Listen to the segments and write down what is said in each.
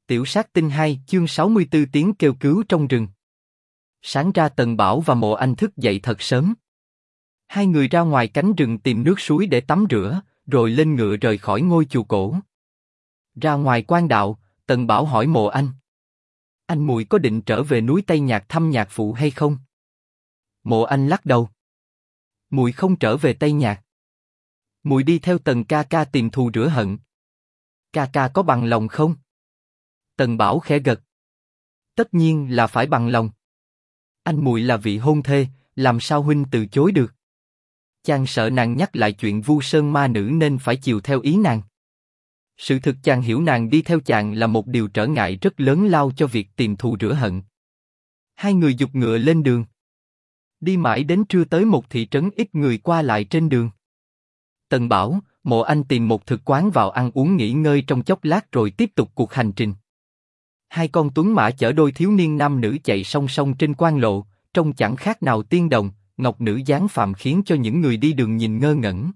Tiểu sát tinh 2 chương 64 tiếng kêu cứu trong rừng. Sáng ra Tần Bảo và Mộ Anh thức dậy thật sớm. Hai người ra ngoài cánh rừng tìm nước suối để tắm rửa, rồi lên ngựa rời khỏi ngôi chùa cổ. Ra ngoài quan đạo, Tần Bảo hỏi Mộ Anh. Anh Mùi có định trở về núi Tây Nhạc thăm nhạc phụ hay không? Mộ Anh lắc đầu. Mùi không trở về Tây Nhạc. Mùi đi theo Tần ca ca tìm thù rửa hận. Ca ca có bằng lòng không? Tần Bảo khẽ gật. Tất nhiên là phải bằng lòng. Anh Mùi là vị hôn thê, làm sao huynh từ chối được? Chàng sợ nàng nhắc lại chuyện Vu Sơn ma nữ nên phải chiều theo ý nàng. Sự thực chàng hiểu nàng đi theo chàng là một điều trở ngại rất lớn lao cho việc tìm thù rửa hận. Hai người giục ngựa lên đường. Đi mãi đến trưa tới một thị trấn ít người qua lại trên đường. Tần Bảo, Mộ Anh tìm một thực quán vào ăn uống nghỉ ngơi trong chốc lát rồi tiếp tục cuộc hành trình. Hai con tuấn mã chở đôi thiếu niên nam nữ chạy song song trên quan lộ, trông chẳng khác nào tiên đồng, ngọc nữ dáng phàm khiến cho những người đi đường nhìn ngơ ngẩn.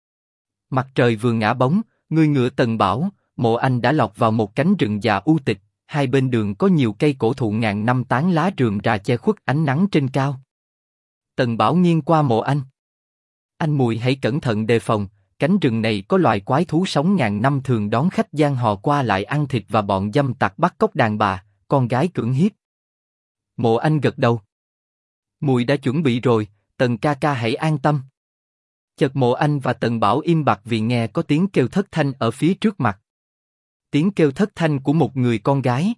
Mặt trời vừa ngã bóng, người ngựa Tần Bảo, Mộ Anh đã lọt vào một cánh rừng già u tịch, hai bên đường có nhiều cây cổ thụ ngàn năm tán lá rườm rà che khuất ánh nắng trên cao. Tần Bảo nghiêng qua Mộ Anh. Anh Mùi hãy cẩn thận đề phòng, cánh rừng này có loài quái thú sống ngàn năm thường đón khách giang hồ qua lại ăn thịt và bọn dâm tặc bắt cóc đàn bà, con gái cưỡng hiếp. Mộ Anh gật đầu. Mùi đã chuẩn bị rồi, Tần ca ca hãy an tâm. Chợt Mộ Anh và Tần Bảo im bặt vì nghe có tiếng kêu thất thanh ở phía trước mặt. Tiếng kêu thất thanh của một người con gái.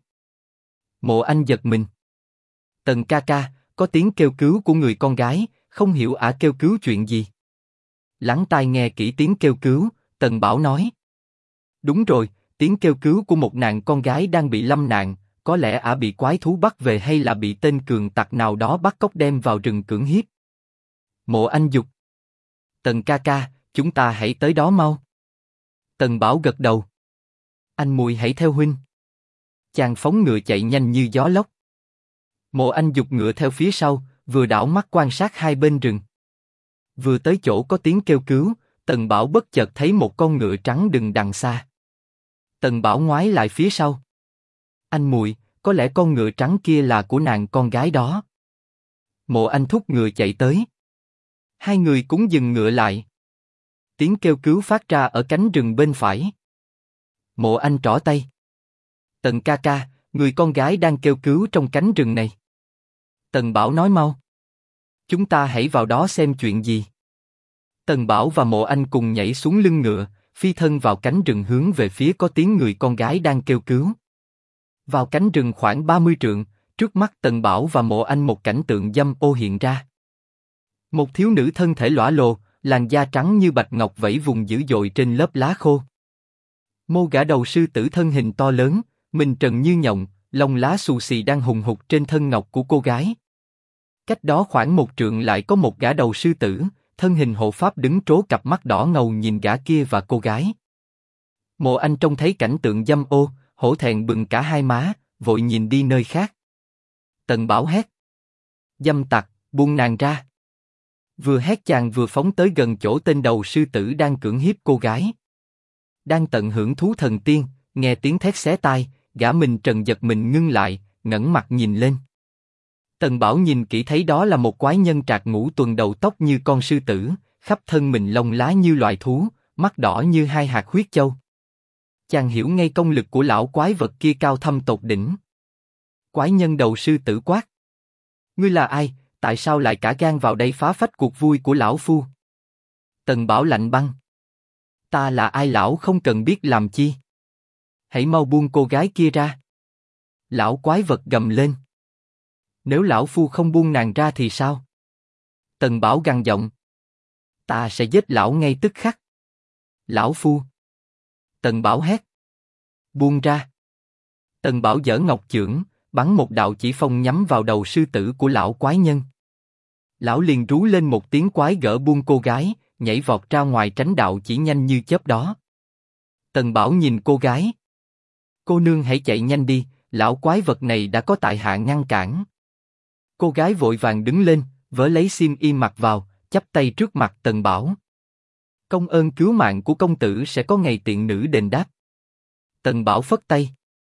Mộ Anh giật mình. Tần ca ca, có tiếng kêu cứu của người con gái, không hiểu ả kêu cứu chuyện gì. Lắng tai nghe kỹ tiếng kêu cứu, Tần Bảo nói. Đúng rồi, tiếng kêu cứu của một nàng con gái đang bị lâm nạn, có lẽ ả bị quái thú bắt về hay là bị tên cường tặc nào đó bắt cóc đem vào rừng cưỡng hiếp. Mộ Anh giục. Tần ca ca, chúng ta hãy tới đó mau. Tần Bảo gật đầu. Anh Mùi hãy theo huynh. Chàng phóng ngựa chạy nhanh như gió lốc. Mộ Anh giục ngựa theo phía sau, vừa đảo mắt quan sát hai bên rừng. Vừa tới chỗ có tiếng kêu cứu, Tần Bảo bất chợt thấy một con ngựa trắng đừng đằng xa. Tần Bảo ngoái lại phía sau. Anh Mùi, có lẽ con ngựa trắng kia là của nàng con gái đó. Mộ Anh thúc ngựa chạy tới. Hai người cũng dừng ngựa lại. Tiếng kêu cứu phát ra ở cánh rừng bên phải. Mộ Anh trỏ tay. Tần ca ca, người con gái đang kêu cứu trong cánh rừng này. Tần Bảo nói mau. Chúng ta hãy vào đó xem chuyện gì. Tần Bảo và Mộ Anh cùng nhảy xuống lưng ngựa, phi thân vào cánh rừng hướng về phía có tiếng người con gái đang kêu cứu. Vào cánh rừng khoảng 30 trượng, trước mắt Tần Bảo và Mộ Anh một cảnh tượng dâm ô hiện ra. Một thiếu nữ thân thể lõa lồ, làn da trắng như bạch ngọc vẫy vùng dữ dội trên lớp lá khô. Mô gã đầu sư tử thân hình to lớn, mình trần như nhộng, lông lá xù xì đang hùng hục trên thân ngọc của cô gái. Cách đó khoảng một trượng lại có một gã đầu sư tử, thân hình hộ pháp đứng trố cặp mắt đỏ ngầu nhìn gã kia và cô gái. Mộ Anh trông thấy cảnh tượng dâm ô, hổ thẹn bừng cả hai má, vội nhìn đi nơi khác. Tần Bảo hét. Dâm tặc, buông nàng ra. Vừa hét chàng vừa phóng tới gần chỗ tên đầu sư tử đang cưỡng hiếp cô gái. Đang tận hưởng thú thần tiên, nghe tiếng thét xé tai, gã mình trần giật mình ngưng lại, ngẩng mặt nhìn lên. Tần Bảo nhìn kỹ thấy đó là một quái nhân trạc ngũ tuần đầu tóc như con sư tử, khắp thân mình lông lá như loài thú, mắt đỏ như hai hạt huyết châu. Chàng hiểu ngay công lực của lão quái vật kia cao thâm tột đỉnh. Quái nhân đầu sư tử quát. Ngươi là ai, tại sao lại cả gan vào đây phá phách cuộc vui của lão phu? Tần Bảo lạnh băng. Ta là ai lão không cần biết làm chi. Hãy mau buông cô gái kia ra. Lão quái vật gầm lên. Nếu lão phu không buông nàng ra thì sao? Tần Bảo gằn giọng. Ta sẽ giết lão ngay tức khắc. Lão phu. Tần Bảo hét. Buông ra. Tần Bảo giở ngọc chưởng, bắn một đạo chỉ phong nhắm vào đầu sư tử của lão quái nhân. Lão liền rú lên một tiếng quái gở buông cô gái, nhảy vọt ra ngoài tránh đạo chỉ nhanh như chớp đó. Tần Bảo nhìn cô gái. Cô nương hãy chạy nhanh đi, lão quái vật này đã có tại hạ ngăn cản. Cô gái vội vàng đứng lên, vớ lấy xiêm y mặc vào, chắp tay trước mặt Tần Bảo. Công ơn cứu mạng của công tử sẽ có ngày tiện nữ đền đáp. Tần Bảo phất tay.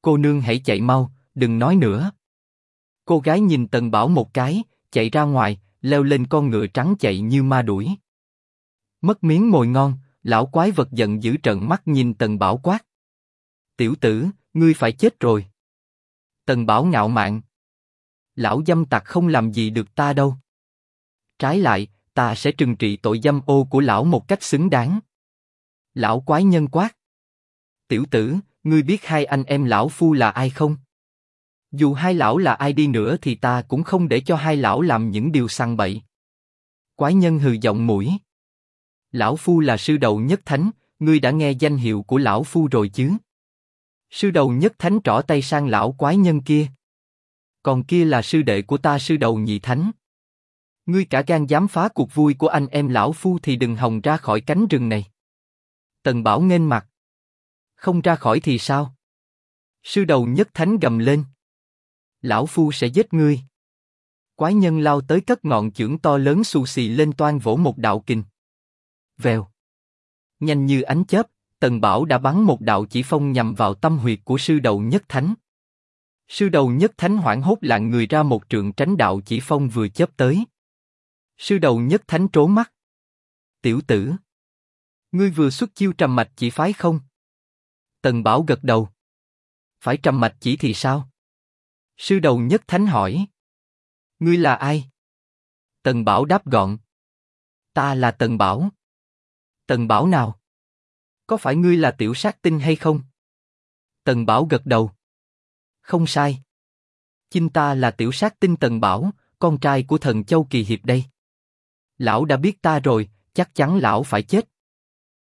Cô nương hãy chạy mau, đừng nói nữa. Cô gái nhìn Tần Bảo một cái, chạy ra ngoài, leo lên con ngựa trắng chạy như ma đuổi. Mất miếng mồi ngon, lão quái vật giận dữ trợn mắt nhìn Tần Bảo quát. Tiểu tử, ngươi phải chết rồi. Tần Bảo ngạo mạn. Lão dâm tặc không làm gì được ta đâu. Trái lại, ta sẽ trừng trị tội dâm ô của lão một cách xứng đáng. Lão quái nhân quát. Tiểu tử, ngươi biết hai anh em lão phu là ai không? Dù hai lão là ai đi nữa thì ta cũng không để cho hai lão làm những điều sằng bậy. Quái nhân hừ giọng mũi. Lão phu là sư đầu nhất thánh, ngươi đã nghe danh hiệu của lão phu rồi chứ? Sư đầu nhất thánh trỏ tay sang lão quái nhân kia. Còn kia là sư đệ của ta sư đầu nhị thánh. Ngươi cả gan dám phá cuộc vui của anh em lão phu thì đừng hòng ra khỏi cánh rừng này. Tần Bảo nghênh mặt. Không ra khỏi thì sao? Sư đầu nhất thánh gầm lên. Lão phu sẽ giết ngươi. Quái nhân lao tới cất ngọn chưởng to lớn xù xì lên toan vỗ một đạo kình. Vèo. Nhanh như ánh chớp, Tần Bảo đã bắn một đạo chỉ phong nhằm vào tâm huyệt của sư đầu nhất thánh. Sư đầu nhất thánh hoảng hốt lạng người ra một trượng tránh đạo chỉ phong vừa chớp tới. Sư đầu nhất thánh trố mắt. Tiểu tử, ngươi vừa xuất chiêu trầm mạch chỉ phái không? Tần Bảo gật đầu. Phải trầm mạch chỉ thì sao? Sư đầu nhất thánh hỏi. Ngươi là ai? Tần Bảo đáp gọn. Ta là Tần Bảo. Tần Bảo nào? Có phải ngươi là tiểu sát tinh hay không? Tần Bảo gật đầu. Không sai. Chinh ta là tiểu sát tinh Tần Bảo, con trai của thần Châu Kỳ Hiệp đây. Lão đã biết ta rồi, chắc chắn lão phải chết.